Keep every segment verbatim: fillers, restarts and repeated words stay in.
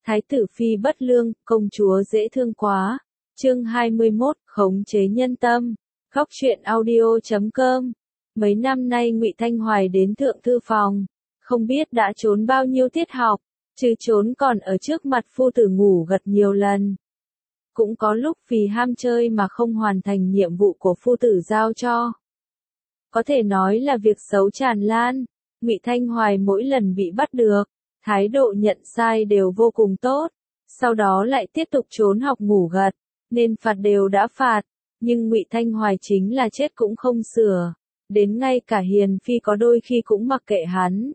Thái tử phi bất lương, công chúa dễ thương quá. Chương hai mươi mốt, khống chế nhân tâm. Góc truyện audio chấm com. Mấy năm nay Ngụy Thanh Hoài đến thượng thư phòng, không biết đã trốn bao nhiêu tiết học, trừ trốn còn ở trước mặt phu tử ngủ gật nhiều lần. Cũng có lúc vì ham chơi mà không hoàn thành nhiệm vụ của phu tử giao cho. Có thể nói là việc xấu tràn lan. Ngụy Thanh Hoài mỗi lần bị bắt được, thái độ nhận sai đều vô cùng tốt, sau đó lại tiếp tục trốn học ngủ gật, nên phạt đều đã phạt, nhưng Ngụy Thanh Hoài chính là chết cũng không sửa, đến ngay cả Hiền Phi có đôi khi cũng mặc kệ hắn.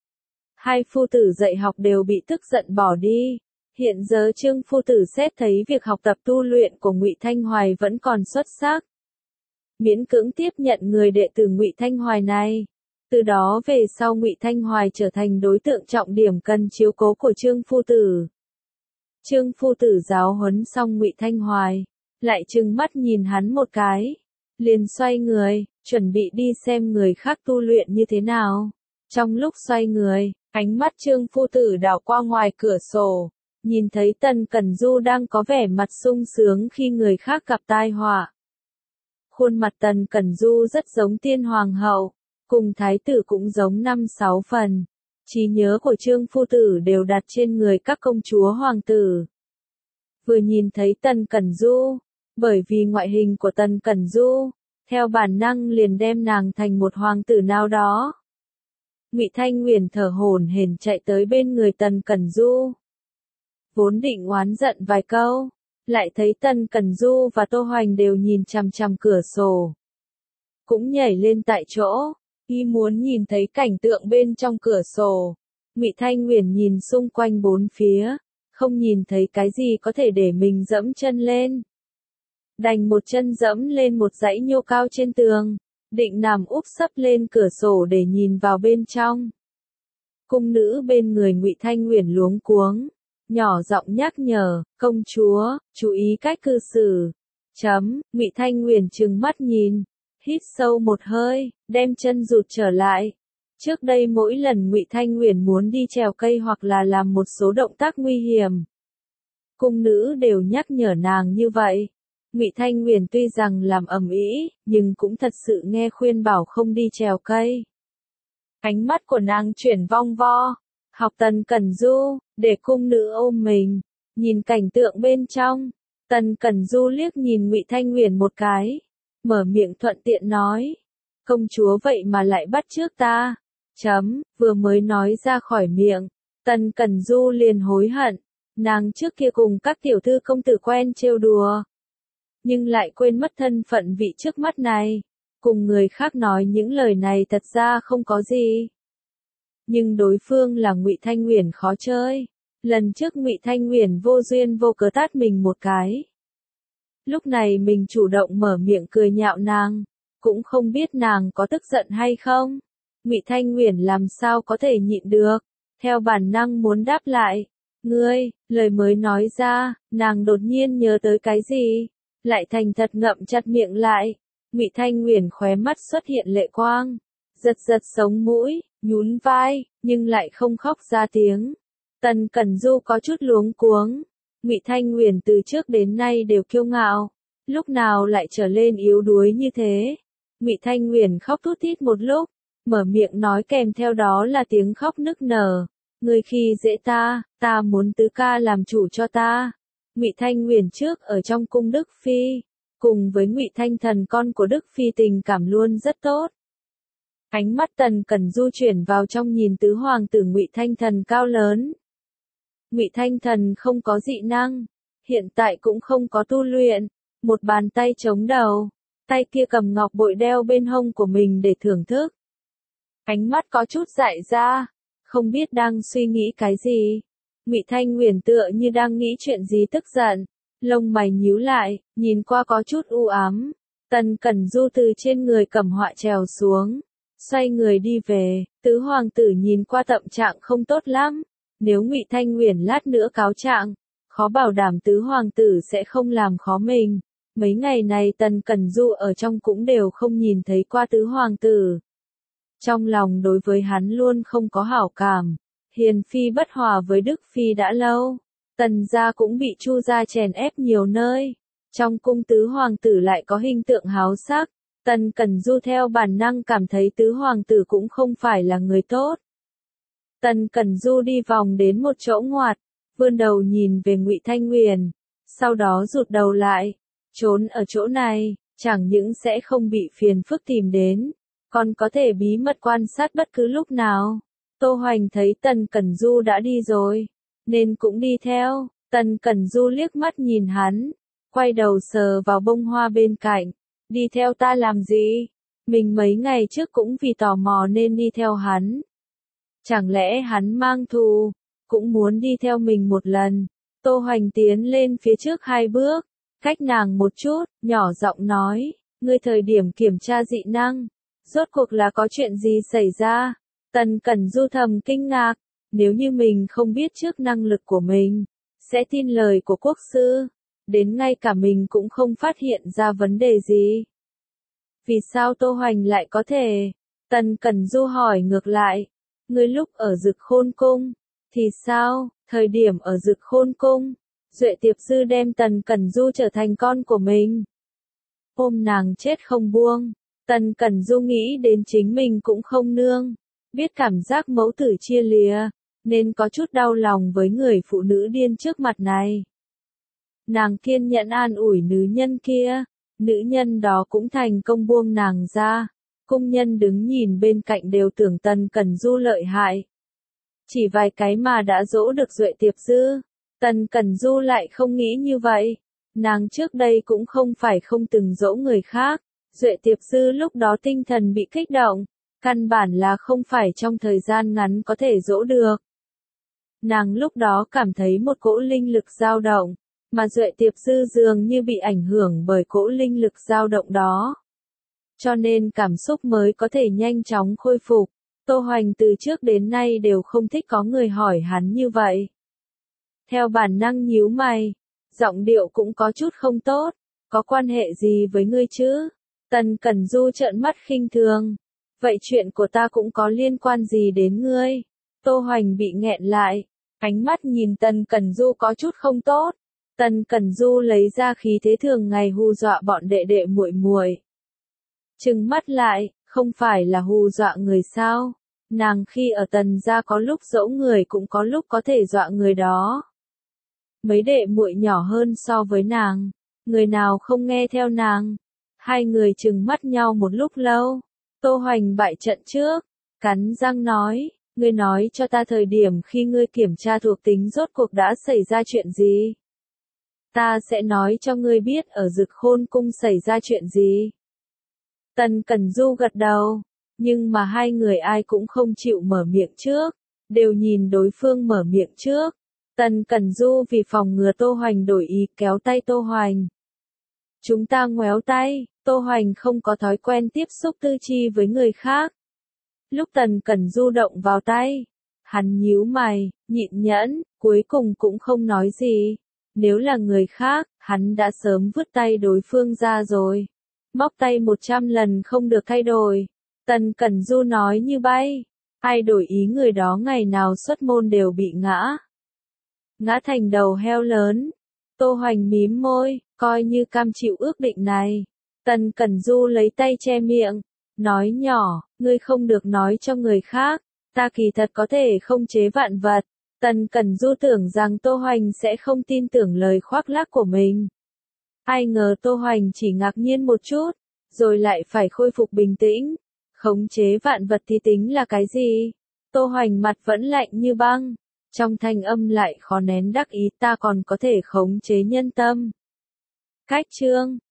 Hai phu tử dạy học đều bị tức giận bỏ đi. Hiện giờ Trương phu tử xét thấy việc học tập tu luyện của Ngụy Thanh Hoài vẫn còn xuất sắc, miễn cưỡng tiếp nhận người đệ tử Ngụy Thanh Hoài này. Từ đó về sau Ngụy Thanh Hoài trở thành đối tượng trọng điểm cần chiếu cố của Trương phu tử. Trương phu tử giáo huấn xong Ngụy Thanh Hoài, lại trừng mắt nhìn hắn một cái, liền xoay người, chuẩn bị đi xem người khác tu luyện như thế nào. Trong lúc xoay người, ánh mắt Trương phu tử đảo qua ngoài cửa sổ, nhìn thấy Tần Cẩn Du đang có vẻ mặt sung sướng khi người khác gặp tai họa. Khuôn mặt Tần Cẩn Du rất giống tiên hoàng hậu, cùng thái tử cũng giống năm sáu phần. Trí nhớ của Trương phu tử đều đặt trên người các công chúa hoàng tử. Vừa nhìn thấy Tần Cẩn Du, bởi vì ngoại hình của Tần Cẩn Du, theo bản năng liền đem nàng thành một hoàng tử nào đó. Ngụy Thanh Nguyền thở hổn hển chạy tới bên người Tần Cẩn Du. Vốn định oán giận vài câu, lại thấy Tần Cẩn Du và Tô Hoành đều nhìn chằm chằm cửa sổ. Cũng nhảy lên tại chỗ, y muốn nhìn thấy cảnh tượng bên trong cửa sổ. Ngụy Thanh Nguyền nhìn xung quanh bốn phía, không nhìn thấy cái gì có thể để mình dẫm chân lên. Đành một chân dẫm lên một dãy nhô cao trên tường, định nằm úp sấp lên cửa sổ để nhìn vào bên trong. Cung nữ bên người Ngụy Thanh Nguyền luống cuống, nhỏ giọng nhắc nhở, công chúa, chú ý cách cư xử. Chấm, Ngụy Thanh Nguyền trừng mắt nhìn, hít sâu một hơi, đem chân rụt trở lại. Trước đây mỗi lần Ngụy Thanh Nguyền muốn đi trèo cây hoặc là làm một số động tác nguy hiểm, cung nữ đều nhắc nhở nàng như vậy. Ngụy Thanh Nguyền tuy rằng làm ầm ĩ, nhưng cũng thật sự nghe khuyên bảo không đi trèo cây. Ánh mắt của nàng chuyển vong vo, học Tần Cẩn Du, để cung nữ ôm mình, nhìn cảnh tượng bên trong. Tần Cẩn Du liếc nhìn Ngụy Thanh Nguyền một cái, mở miệng thuận tiện nói, công chúa vậy mà lại bắt chước ta. Chấm, vừa mới nói ra khỏi miệng, Tần Cẩn Du liền hối hận, nàng trước kia cùng các tiểu thư công tử quen trêu đùa, nhưng lại quên mất thân phận vị trước mắt này, cùng người khác nói những lời này thật ra không có gì. Nhưng đối phương là Ngụy Thanh Nguyền khó chơi, lần trước Ngụy Thanh Nguyền vô duyên vô cớ tát mình một cái. Lúc này mình chủ động mở miệng cười nhạo nàng, cũng không biết nàng có tức giận hay không. Ngụy Thanh Nguyền làm sao có thể nhịn được, theo bản năng muốn đáp lại. Ngươi, lời mới nói ra, nàng đột nhiên nhớ tới cái gì, lại thành thật ngậm chặt miệng lại. Ngụy Thanh Nguyền khóe mắt xuất hiện lệ quang, giật giật sống mũi, nhún vai, nhưng lại không khóc ra tiếng. Tần Cẩn Du có chút luống cuống. Ngụy Thanh Nguyền từ trước đến nay đều kiêu ngạo, lúc nào lại trở lên yếu đuối như thế. Ngụy Thanh Nguyền khóc thút thít một lúc, mở miệng nói kèm theo đó là tiếng khóc nức nở. Ngươi khi dễ ta, ta muốn tứ ca làm chủ cho ta. Ngụy Thanh Nguyền trước ở trong cung Đức Phi, cùng với Ngụy Thanh Thần con của Đức Phi tình cảm luôn rất tốt. Ánh mắt Tần Cẩn Du chuyển vào trong nhìn tứ hoàng tử Ngụy Thanh Thần cao lớn. Ngụy Thanh Thần không có dị năng, hiện tại cũng không có tu luyện, một bàn tay chống đầu, tay kia cầm ngọc bội đeo bên hông của mình để thưởng thức. Ánh mắt có chút dại ra, không biết đang suy nghĩ cái gì. Ngụy Thanh Nguyền tựa như đang nghĩ chuyện gì tức giận, lông mày nhíu lại, nhìn qua có chút u ám. Tần Cẩn Du từ trên người cầm họa trèo xuống, xoay người đi về. Tứ hoàng tử nhìn qua tâm trạng không tốt lắm. Nếu Ngụy Thanh Nguyền lát nữa cáo trạng, khó bảo đảm tứ hoàng tử sẽ không làm khó mình. Mấy ngày này Tần Cẩn Du ở trong cũng đều không nhìn thấy qua tứ hoàng tử. Trong lòng đối với hắn luôn không có hảo cảm. Hiền Phi bất hòa với Đức Phi đã lâu, Tần gia cũng bị Chu gia chèn ép nhiều nơi. Trong cung tứ hoàng tử lại có hình tượng háo sắc. Tần Cẩn Du theo bản năng cảm thấy tứ hoàng tử cũng không phải là người tốt. Tần Cẩn Du đi vòng đến một chỗ ngoặt, vươn đầu nhìn về Ngụy Thanh Huyền, sau đó rụt đầu lại, trốn ở chỗ này, chẳng những sẽ không bị phiền phức tìm đến, còn có thể bí mật quan sát bất cứ lúc nào. Tô Hoành thấy Tần Cẩn Du đã đi rồi, nên cũng đi theo. Tần Cẩn Du liếc mắt nhìn hắn, quay đầu sờ vào bông hoa bên cạnh, đi theo ta làm gì? Mình mấy ngày trước cũng vì tò mò nên đi theo hắn. Chẳng lẽ hắn mang thù, cũng muốn đi theo mình một lần. Tô Hoành tiến lên phía trước hai bước, cách nàng một chút, nhỏ giọng nói, ngươi thời điểm kiểm tra dị năng, rốt cuộc là có chuyện gì xảy ra? Tần Cẩn Du thầm kinh ngạc, nếu như mình không biết trước năng lực của mình, sẽ tin lời của quốc sư, đến ngay cả mình cũng không phát hiện ra vấn đề gì. Vì sao Tô Hoành lại có thể? Tần Cẩn Du hỏi ngược lại, ngươi lúc ở Dực Khôn Cung, thì sao? Thời điểm ở Dực Khôn Cung, Duệ Tiệp Sư đem Tần Cẩn Du trở thành con của mình. Ôm nàng chết không buông, Tần Cẩn Du nghĩ đến chính mình cũng không nương, biết cảm giác mẫu tử chia lìa, nên có chút đau lòng với người phụ nữ điên trước mặt này. Nàng kiên nhẫn an ủi nữ nhân kia, nữ nhân đó cũng thành công buông nàng ra. Cung nhân đứng nhìn bên cạnh đều tưởng Tần Cẩn Du lợi hại. Chỉ vài cái mà đã dỗ được Duệ Tiệp Sư. Tần Cẩn Du lại không nghĩ như vậy. Nàng trước đây cũng không phải không từng dỗ người khác. Duệ Tiệp Sư lúc đó tinh thần bị kích động. Căn bản là không phải trong thời gian ngắn có thể dỗ được. Nàng lúc đó cảm thấy một cỗ linh lực dao động. Mà Duệ Tiệp Sư dường như bị ảnh hưởng bởi cỗ linh lực dao động đó. Cho nên cảm xúc mới có thể nhanh chóng khôi phục. Tô Hoành từ trước đến nay đều không thích có người hỏi hắn như vậy. Theo bản năng nhíu mày, giọng điệu cũng có chút không tốt, có quan hệ gì với ngươi chứ? Tần Cẩn Du trợn mắt khinh thường. Vậy chuyện của ta cũng có liên quan gì đến ngươi? Tô Hoành bị nghẹn lại, ánh mắt nhìn Tần Cẩn Du có chút không tốt. Tần Cẩn Du lấy ra khí thế thường ngày hù dọa bọn đệ đệ muội muội. Trừng mắt lại, không phải là hù dọa người sao? Nàng khi ở Tần gia có lúc dỗ người cũng có lúc có thể dọa người đó. Mấy đệ muội nhỏ hơn so với nàng, người nào không nghe theo nàng. Hai người trừng mắt nhau một lúc lâu. Tô Hoành bại trận trước, cắn răng nói, ngươi nói cho ta thời điểm khi ngươi kiểm tra thuộc tính rốt cuộc đã xảy ra chuyện gì. Ta sẽ nói cho ngươi biết ở Dực Khôn Cung xảy ra chuyện gì. Tần Cẩn Du gật đầu, nhưng mà hai người ai cũng không chịu mở miệng trước, đều nhìn đối phương mở miệng trước. Tần Cẩn Du vì phòng ngừa Tô Hoành đổi ý kéo tay Tô Hoành. Chúng ta ngoéo tay, Tô Hoành không có thói quen tiếp xúc tư chi với người khác. Lúc Tần Cẩn Du động vào tay, hắn nhíu mày, nhịn nhẫn, cuối cùng cũng không nói gì. Nếu là người khác, hắn đã sớm vứt tay đối phương ra rồi. Móc tay một trăm lần không được thay đổi. Tần Cẩn Du nói như bay. Ai đổi ý người đó ngày nào xuất môn đều bị ngã. Ngã thành đầu heo lớn. Tô Hoành mím môi, coi như cam chịu ước định này. Tần Cẩn Du lấy tay che miệng, nói nhỏ, ngươi không được nói cho người khác. Ta kỳ thật có thể không chế vạn vật. Tần Cẩn Du tưởng rằng Tô Hoành sẽ không tin tưởng lời khoác lác của mình. Ai ngờ Tô Hoành chỉ ngạc nhiên một chút, rồi lại phải khôi phục bình tĩnh. Khống chế vạn vật thì tính là cái gì? Tô Hoành mặt vẫn lạnh như băng, trong thanh âm lại khó nén đắc ý, ta còn có thể khống chế nhân tâm. Cách chương